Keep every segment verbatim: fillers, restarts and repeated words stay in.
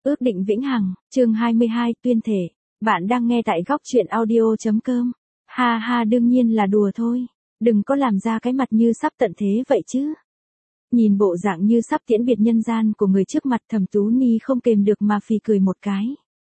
Ước định vĩnh hằng, chương hai mươi hai, tuyên thể. Bạn đang nghe tại góc truyện audio.com. Ha ha, đương nhiên là đùa thôi. Đừng có làm ra cái mặt như sắp tận thế vậy chứ. Nhìn bộ dạng như sắp tiễn biệt nhân gian của người trước mặt, Thẩm Tú Ni không kềm được mà phì cười một cái.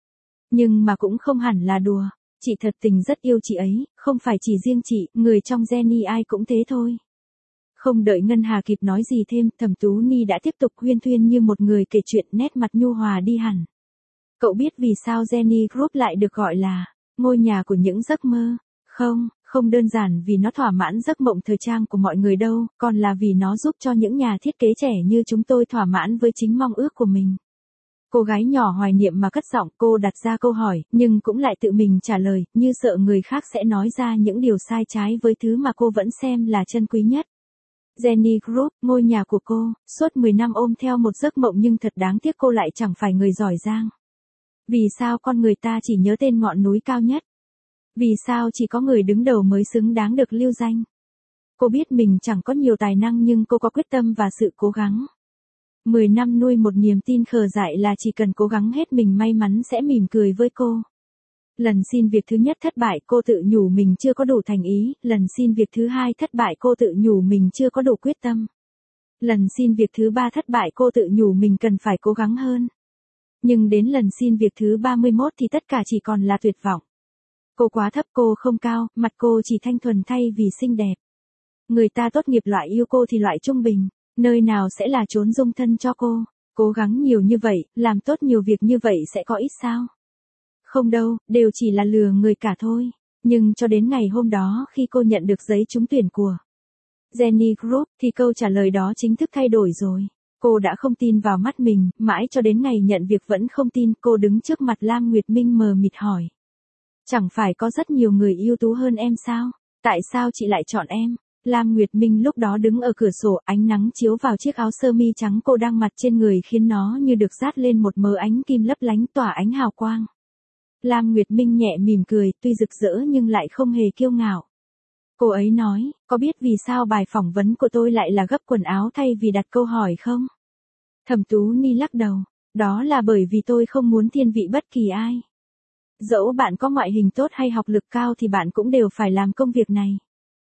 Nhưng mà cũng không hẳn là đùa. Chị thật tình rất yêu chị ấy, không phải chỉ riêng chị, người trong Jenny ai cũng thế thôi. Không đợi Ngân Hà kịp nói gì thêm, Thẩm Tú Ni đã tiếp tục huyên thuyên như một người kể chuyện, nét mặt nhu hòa đi hẳn. Cậu biết vì sao Jenny Group lại được gọi là ngôi nhà của những giấc mơ? Không, không đơn giản vì nó thỏa mãn giấc mộng thời trang của mọi người đâu, còn là vì nó giúp cho những nhà thiết kế trẻ như chúng tôi thỏa mãn với chính mong ước của mình. Cô gái nhỏ hoài niệm mà cất giọng, cô đặt ra câu hỏi, nhưng cũng lại tự mình trả lời, như sợ người khác sẽ nói ra những điều sai trái với thứ mà cô vẫn xem là chân quý nhất. Jenny Group, ngôi nhà của cô, suốt mười năm ôm theo một giấc mộng nhưng thật đáng tiếc cô lại chẳng phải người giỏi giang. Vì sao con người ta chỉ nhớ tên ngọn núi cao nhất? Vì sao chỉ có người đứng đầu mới xứng đáng được lưu danh? Cô biết mình chẳng có nhiều tài năng nhưng cô có quyết tâm và sự cố gắng. Mười năm nuôi một niềm tin khờ dại là chỉ cần cố gắng hết mình may mắn sẽ mỉm cười với cô. Lần xin việc thứ nhất thất bại cô tự nhủ mình chưa có đủ thành ý, lần xin việc thứ hai thất bại cô tự nhủ mình chưa có đủ quyết tâm. Lần xin việc thứ ba thất bại cô tự nhủ mình cần phải cố gắng hơn. Nhưng đến lần xin việc thứ ba mươi mốt thì tất cả chỉ còn là tuyệt vọng. Cô quá thấp, cô không cao, mặt cô chỉ thanh thuần thay vì xinh đẹp. Người ta tốt nghiệp loại yêu cô thì loại trung bình, nơi nào sẽ là chốn dung thân cho cô? Cố gắng nhiều như vậy, làm tốt nhiều việc như vậy sẽ có ít sao? Không đâu, đều chỉ là lừa người cả thôi. Nhưng cho đến ngày hôm đó khi cô nhận được giấy trúng tuyển của Jenny Group thì câu trả lời đó chính thức thay đổi rồi. Cô đã không tin vào mắt mình, mãi cho đến ngày nhận việc vẫn không tin. Cô đứng trước mặt Lam Nguyệt Minh mờ mịt hỏi. Chẳng phải có rất nhiều người ưu tú hơn em sao? Tại sao chị lại chọn em? Lam Nguyệt Minh lúc đó đứng ở cửa sổ, ánh nắng chiếu vào chiếc áo sơ mi trắng cô đang mặc trên người khiến nó như được dát lên một mớ ánh kim lấp lánh tỏa ánh hào quang. Lam Nguyệt Minh nhẹ mỉm cười, tuy rực rỡ nhưng lại không hề kiêu ngạo. Cô ấy nói, có biết vì sao bài phỏng vấn của tôi lại là gấp quần áo thay vì đặt câu hỏi không? Thẩm Tú Ni lắc đầu, đó là bởi vì tôi không muốn thiên vị bất kỳ ai. Dẫu bạn có ngoại hình tốt hay học lực cao thì bạn cũng đều phải làm công việc này.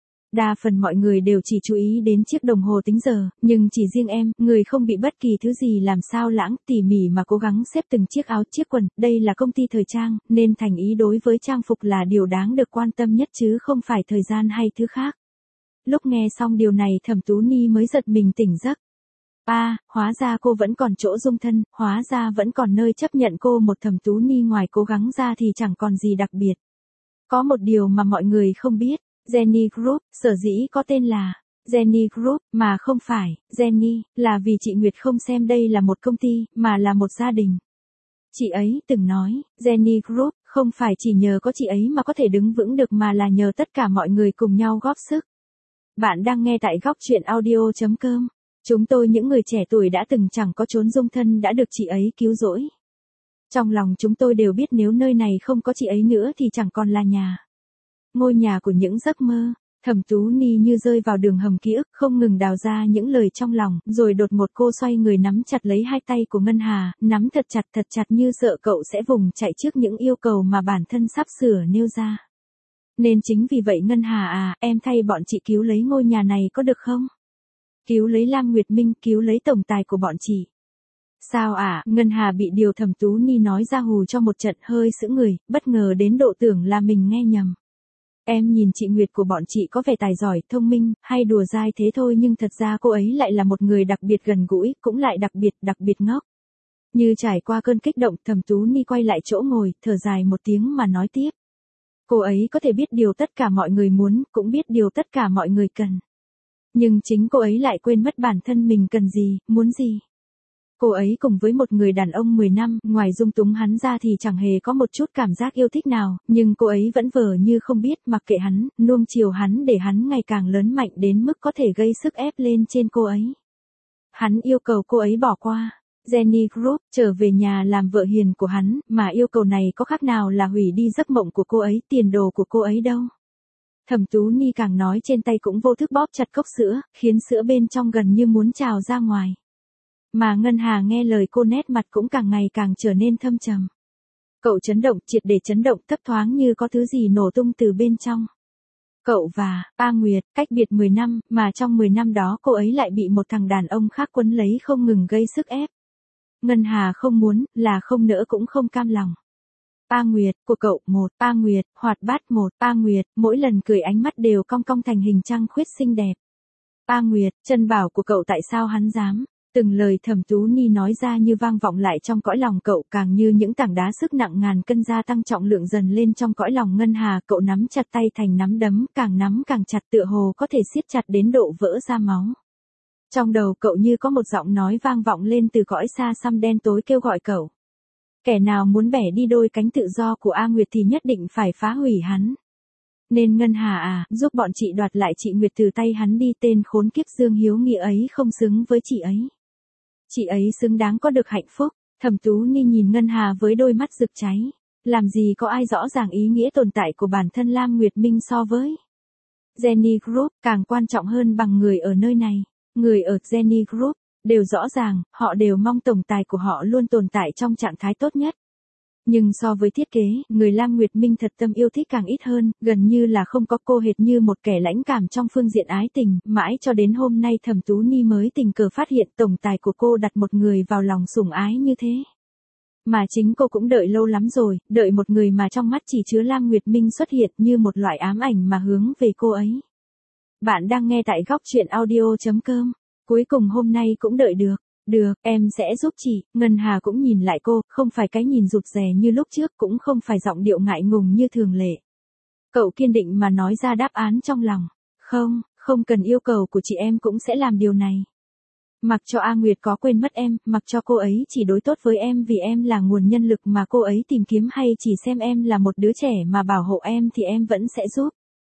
Đa phần mọi người đều chỉ chú ý đến chiếc đồng hồ tính giờ, nhưng chỉ riêng em, người không bị bất kỳ thứ gì làm sao lãng, tỉ mỉ mà cố gắng xếp từng chiếc áo chiếc quần, đây là công ty thời trang, nên thành ý đối với trang phục là điều đáng được quan tâm nhất chứ không phải thời gian hay thứ khác. Lúc nghe xong điều này Thẩm Tú Ni mới giật mình tỉnh giấc. À, hóa ra cô vẫn còn chỗ dung thân, hóa ra vẫn còn nơi chấp nhận cô. Một Thẩm Tú Ni ngoài cố gắng ra thì chẳng còn gì đặc biệt. Có một điều mà mọi người không biết. Jenny Group, sở dĩ có tên là Jenny Group, mà không phải Jenny, là vì chị Nguyệt không xem đây là một công ty, mà là một gia đình. Chị ấy từng nói, Jenny Group, không phải chỉ nhờ có chị ấy mà có thể đứng vững được mà là nhờ tất cả mọi người cùng nhau góp sức. Bạn đang nghe tại góc truyện audio.com. Chúng tôi những người trẻ tuổi đã từng chẳng có chốn dung thân đã được chị ấy cứu rỗi. Trong lòng chúng tôi đều biết nếu nơi này không có chị ấy nữa thì chẳng còn là nhà. Ngôi nhà của những giấc mơ. Thẩm Tú Ni như rơi vào đường hầm ký ức, không ngừng đào ra những lời trong lòng, rồi đột ngột cô xoay người nắm chặt lấy hai tay của Ngân Hà, nắm thật chặt thật chặt như sợ cậu sẽ vùng chạy trước những yêu cầu mà bản thân sắp sửa nêu ra. Nên chính vì vậy Ngân Hà à, em thay bọn chị cứu lấy ngôi nhà này có được không? Cứu lấy Lam Nguyệt Minh, cứu lấy tổng tài của bọn chị. Sao à, Ngân Hà bị điều Thẩm Tú Ni nói ra hù cho một trận, hơi sững người, bất ngờ đến độ tưởng là mình nghe nhầm. Em nhìn chị Nguyệt của bọn chị có vẻ tài giỏi, thông minh, hay đùa dai thế thôi nhưng thật ra cô ấy lại là một người đặc biệt gần gũi, cũng lại đặc biệt, đặc biệt ngốc. Như trải qua cơn kích động, Thẩm Tú Ni quay lại chỗ ngồi, thở dài một tiếng mà nói tiếp. Cô ấy có thể biết điều tất cả mọi người muốn, cũng biết điều tất cả mọi người cần. Nhưng chính cô ấy lại quên mất bản thân mình cần gì, muốn gì. Cô ấy cùng với một người đàn ông mười năm, ngoài dung túng hắn ra thì chẳng hề có một chút cảm giác yêu thích nào, nhưng cô ấy vẫn vờ như không biết, mặc kệ hắn, nuông chiều hắn để hắn ngày càng lớn mạnh đến mức có thể gây sức ép lên trên cô ấy. Hắn yêu cầu cô ấy bỏ qua Jenny Group, trở về nhà làm vợ hiền của hắn, mà yêu cầu này có khác nào là hủy đi giấc mộng của cô ấy, tiền đồ của cô ấy đâu. Thẩm Tú Ni càng nói trên tay cũng vô thức bóp chặt cốc sữa, khiến sữa bên trong gần như muốn trào ra ngoài. Mà Ngân Hà nghe lời cô nét mặt cũng càng ngày càng trở nên thâm trầm. Cậu chấn động, triệt để chấn động, thấp thoáng như có thứ gì nổ tung từ bên trong. Cậu và A Nguyệt cách biệt mười năm, mà trong mười năm đó cô ấy lại bị một thằng đàn ông khác quấn lấy không ngừng gây sức ép. Ngân Hà không muốn, là không nỡ cũng không cam lòng. A Nguyệt, của cậu, một, A Nguyệt, hoạt bát một, A Nguyệt, mỗi lần cười ánh mắt đều cong cong thành hình trăng khuyết xinh đẹp. A Nguyệt, chân bảo của cậu tại sao hắn dám? Từng lời Thẩm Tú Ni nói ra như vang vọng lại trong cõi lòng cậu, càng như những tảng đá sức nặng ngàn cân gia tăng trọng lượng dần lên trong cõi lòng Ngân Hà. Cậu nắm chặt tay thành nắm đấm, càng nắm càng chặt, tựa hồ có thể siết chặt đến độ vỡ ra máu. Trong đầu cậu như có một giọng nói vang vọng lên từ cõi xa xăm đen tối kêu gọi cậu. Kẻ nào muốn bẻ đi đôi cánh tự do của A Nguyệt thì nhất định phải phá hủy hắn. Nên Ngân Hà à, giúp bọn chị đoạt lại chị Nguyệt từ tay hắn đi, tên khốn kiếp Dương Hiếu Nghĩa ấy không xứng với chị ấy. Chị ấy xứng đáng có được hạnh phúc. Thẩm Tú Ni nhìn Ngân Hà với đôi mắt rực cháy. Làm gì có ai rõ ràng ý nghĩa tồn tại của bản thân Lam Nguyệt Minh so với Jenny Group, càng quan trọng hơn bằng người ở nơi này. Người ở Jenny Group đều rõ ràng, họ đều mong tổng tài của họ luôn tồn tại trong trạng thái tốt nhất. Nhưng so với thiết kế, người Lam Nguyệt Minh thật tâm yêu thích càng ít hơn, gần như là không có, cô hệt như một kẻ lãnh cảm trong phương diện ái tình, mãi cho đến hôm nay Thẩm Tú Ni mới tình cờ phát hiện tổng tài của cô đặt một người vào lòng sủng ái như thế. Mà chính cô cũng đợi lâu lắm rồi, đợi một người mà trong mắt chỉ chứa Lam Nguyệt Minh xuất hiện như một loại ám ảnh mà hướng về cô ấy. Bạn đang nghe tại góc truyện audio chấm com. Cuối cùng hôm nay cũng đợi được. Được, em sẽ giúp chị. Ngân Hà cũng nhìn lại cô, không phải cái nhìn rụt rè như lúc trước, cũng không phải giọng điệu ngại ngùng như thường lệ. Cậu kiên định mà nói ra đáp án trong lòng. Không, không cần yêu cầu của chị, em cũng sẽ làm điều này. Mặc cho A Nguyệt có quên mất em, mặc cho cô ấy chỉ đối tốt với em vì em là nguồn nhân lực mà cô ấy tìm kiếm, hay chỉ xem em là một đứa trẻ mà bảo hộ em, thì em vẫn sẽ giúp.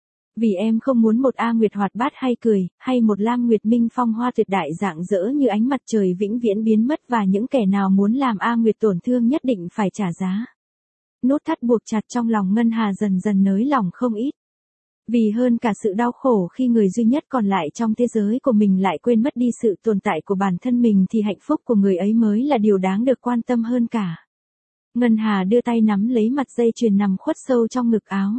Vì em không muốn một A Nguyệt hoạt bát hay cười, hay một Lam Nguyệt Minh phong hoa tuyệt đại rạng rỡ như ánh mặt trời vĩnh viễn biến mất, và những kẻ nào muốn làm A Nguyệt tổn thương nhất định phải trả giá. Nút thắt buộc chặt trong lòng Ngân Hà dần dần nới lỏng không ít. Vì hơn cả sự đau khổ khi người duy nhất còn lại trong thế giới của mình lại quên mất đi sự tồn tại của bản thân mình, thì hạnh phúc của người ấy mới là điều đáng được quan tâm hơn cả. Ngân Hà đưa tay nắm lấy mặt dây chuyền nằm khuất sâu trong ngực áo.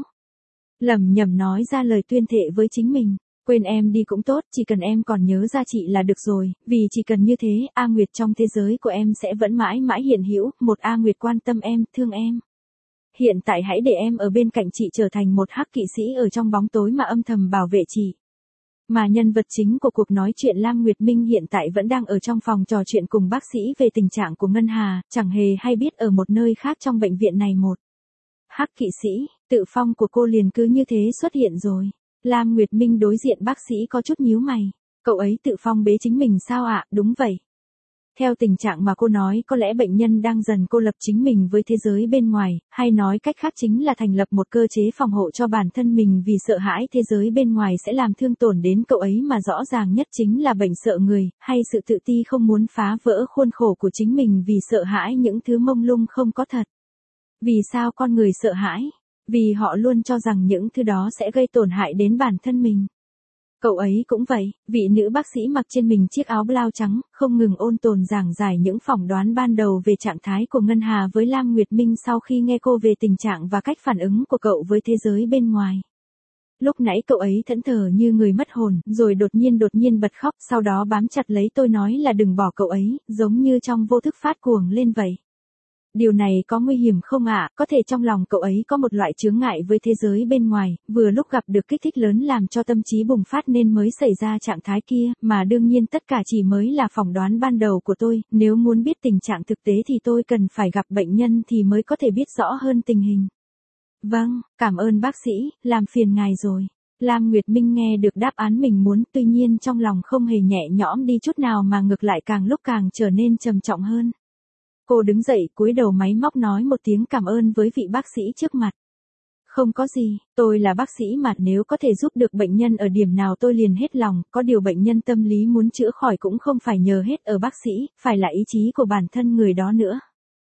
Lẩm nhẩm nói ra lời tuyên thệ với chính mình. Quên em đi cũng tốt, chỉ cần em còn nhớ ra chị là được rồi, vì chỉ cần như thế, A Nguyệt trong thế giới của em sẽ vẫn mãi mãi hiện hữu, một A Nguyệt quan tâm em, thương em. Hiện tại hãy để em ở bên cạnh chị, trở thành một hắc kỵ sĩ ở trong bóng tối mà âm thầm bảo vệ chị. Mà nhân vật chính của cuộc nói chuyện Lam Nguyệt Minh hiện tại vẫn đang ở trong phòng trò chuyện cùng bác sĩ về tình trạng của Ngân Hà, chẳng hề hay biết ở một nơi khác trong bệnh viện này một hắc kỵ sĩ, tự phong của cô liền cứ như thế xuất hiện rồi. Lam Nguyệt Minh đối diện bác sĩ có chút nhíu mày. Cậu ấy tự phong bế chính mình sao ạ? À? Đúng vậy. Theo tình trạng mà cô nói, có lẽ bệnh nhân đang dần cô lập chính mình với thế giới bên ngoài, hay nói cách khác chính là thành lập một cơ chế phòng hộ cho bản thân mình vì sợ hãi thế giới bên ngoài sẽ làm thương tổn đến cậu ấy, mà rõ ràng nhất chính là bệnh sợ người, hay sự tự ti không muốn phá vỡ khuôn khổ của chính mình vì sợ hãi những thứ mông lung không có thật. Vì sao con người sợ hãi? Vì họ luôn cho rằng những thứ đó sẽ gây tổn hại đến bản thân mình. Cậu ấy cũng vậy, vị nữ bác sĩ mặc trên mình chiếc áo blau trắng, không ngừng ôn tồn giảng giải những phỏng đoán ban đầu về trạng thái của Ngân Hà với Lam Nguyệt Minh sau khi nghe cô về tình trạng và cách phản ứng của cậu với thế giới bên ngoài. Lúc nãy cậu ấy thẫn thờ như người mất hồn, rồi đột nhiên đột nhiên bật khóc, sau đó bám chặt lấy tôi nói là đừng bỏ cậu ấy, giống như trong vô thức phát cuồng lên vậy. Điều này có nguy hiểm không ạ? À? Có thể trong lòng cậu ấy có một loại chướng ngại với thế giới bên ngoài, vừa lúc gặp được kích thích lớn làm cho tâm trí bùng phát nên mới xảy ra trạng thái kia, mà đương nhiên tất cả chỉ mới là phỏng đoán ban đầu của tôi, nếu muốn biết tình trạng thực tế thì tôi cần phải gặp bệnh nhân thì mới có thể biết rõ hơn tình hình. Vâng, cảm ơn bác sĩ, làm phiền ngài rồi. Lam Nguyệt Minh nghe được đáp án mình muốn, tuy nhiên trong lòng không hề nhẹ nhõm đi chút nào mà ngược lại càng lúc càng trở nên trầm trọng hơn. Cô đứng dậy, cúi đầu máy móc nói một tiếng cảm ơn với vị bác sĩ trước mặt. Không có gì, tôi là bác sĩ mà, nếu có thể giúp được bệnh nhân ở điểm nào tôi liền hết lòng, có điều bệnh nhân tâm lý muốn chữa khỏi cũng không phải nhờ hết ở bác sĩ, phải là ý chí của bản thân người đó nữa.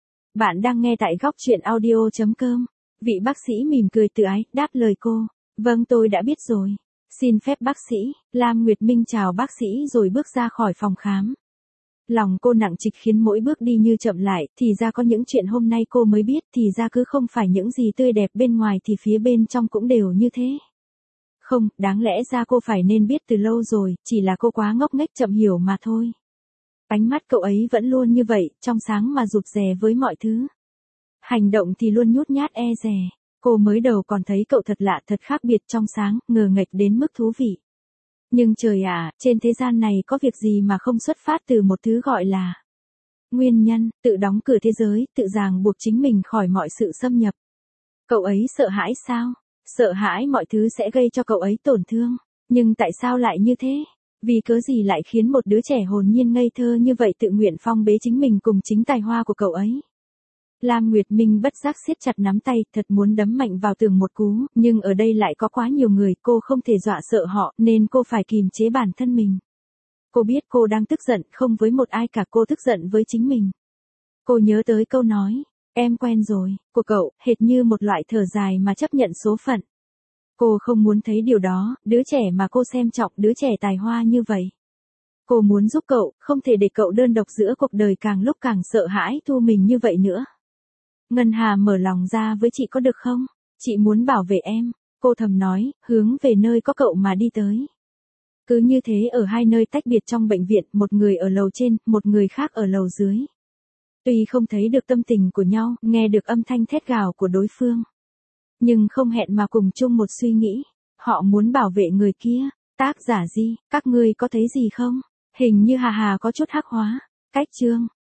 Bạn đang nghe tại góc truyện audio chấm com. Vị bác sĩ mỉm cười tự ái, đáp lời cô. Vâng, tôi đã biết rồi. Xin phép bác sĩ. Lam Nguyệt Minh chào bác sĩ rồi bước ra khỏi phòng khám. Lòng cô nặng trịch khiến mỗi bước đi như chậm lại, thì ra có những chuyện hôm nay cô mới biết, thì ra cứ không phải những gì tươi đẹp bên ngoài thì phía bên trong cũng đều như thế. Không, đáng lẽ ra cô phải nên biết từ lâu rồi, chỉ là cô quá ngốc nghếch chậm hiểu mà thôi. Ánh mắt cậu ấy vẫn luôn như vậy, trong sáng mà rụt rè với mọi thứ. Hành động thì luôn nhút nhát e dè. Cô mới đầu còn thấy cậu thật lạ, thật khác biệt, trong sáng, ngờ nghệch đến mức thú vị. Nhưng trời ạ, trên thế gian này có việc gì mà không xuất phát từ một thứ gọi là nguyên nhân, tự đóng cửa thế giới, tự ràng buộc chính mình khỏi mọi sự xâm nhập. Cậu ấy sợ hãi sao? Sợ hãi mọi thứ sẽ gây cho cậu ấy tổn thương. Nhưng tại sao lại như thế? Vì cớ gì lại khiến một đứa trẻ hồn nhiên ngây thơ như vậy tự nguyện phong bế chính mình cùng chính tài hoa của cậu ấy? Lam Nguyệt Minh bất giác siết chặt nắm tay, thật muốn đấm mạnh vào tường một cú, nhưng ở đây lại có quá nhiều người, cô không thể dọa sợ họ, nên cô phải kìm chế bản thân mình. Cô biết cô đang tức giận, không với một ai cả, cô tức giận với chính mình. Cô nhớ tới câu nói, em quen rồi, của cậu, hệt như một loại thở dài mà chấp nhận số phận. Cô không muốn thấy điều đó, đứa trẻ mà cô xem trọng, đứa trẻ tài hoa như vậy. Cô muốn giúp cậu, không thể để cậu đơn độc giữa cuộc đời càng lúc càng sợ hãi thu mình như vậy nữa. Ngân Hà mở lòng ra với chị có được không? Chị muốn bảo vệ em, cô thầm nói, hướng về nơi có cậu mà đi tới. Cứ như thế ở hai nơi tách biệt trong bệnh viện, một người ở lầu trên, một người khác ở lầu dưới. Tuy không thấy được tâm tình của nhau, nghe được âm thanh thét gào của đối phương. Nhưng không hẹn mà cùng chung một suy nghĩ. Họ muốn bảo vệ người kia. Tác giả Di, các ngươi có thấy gì không? Hình như Hà Hà có chút hắc hóa. Cách chương.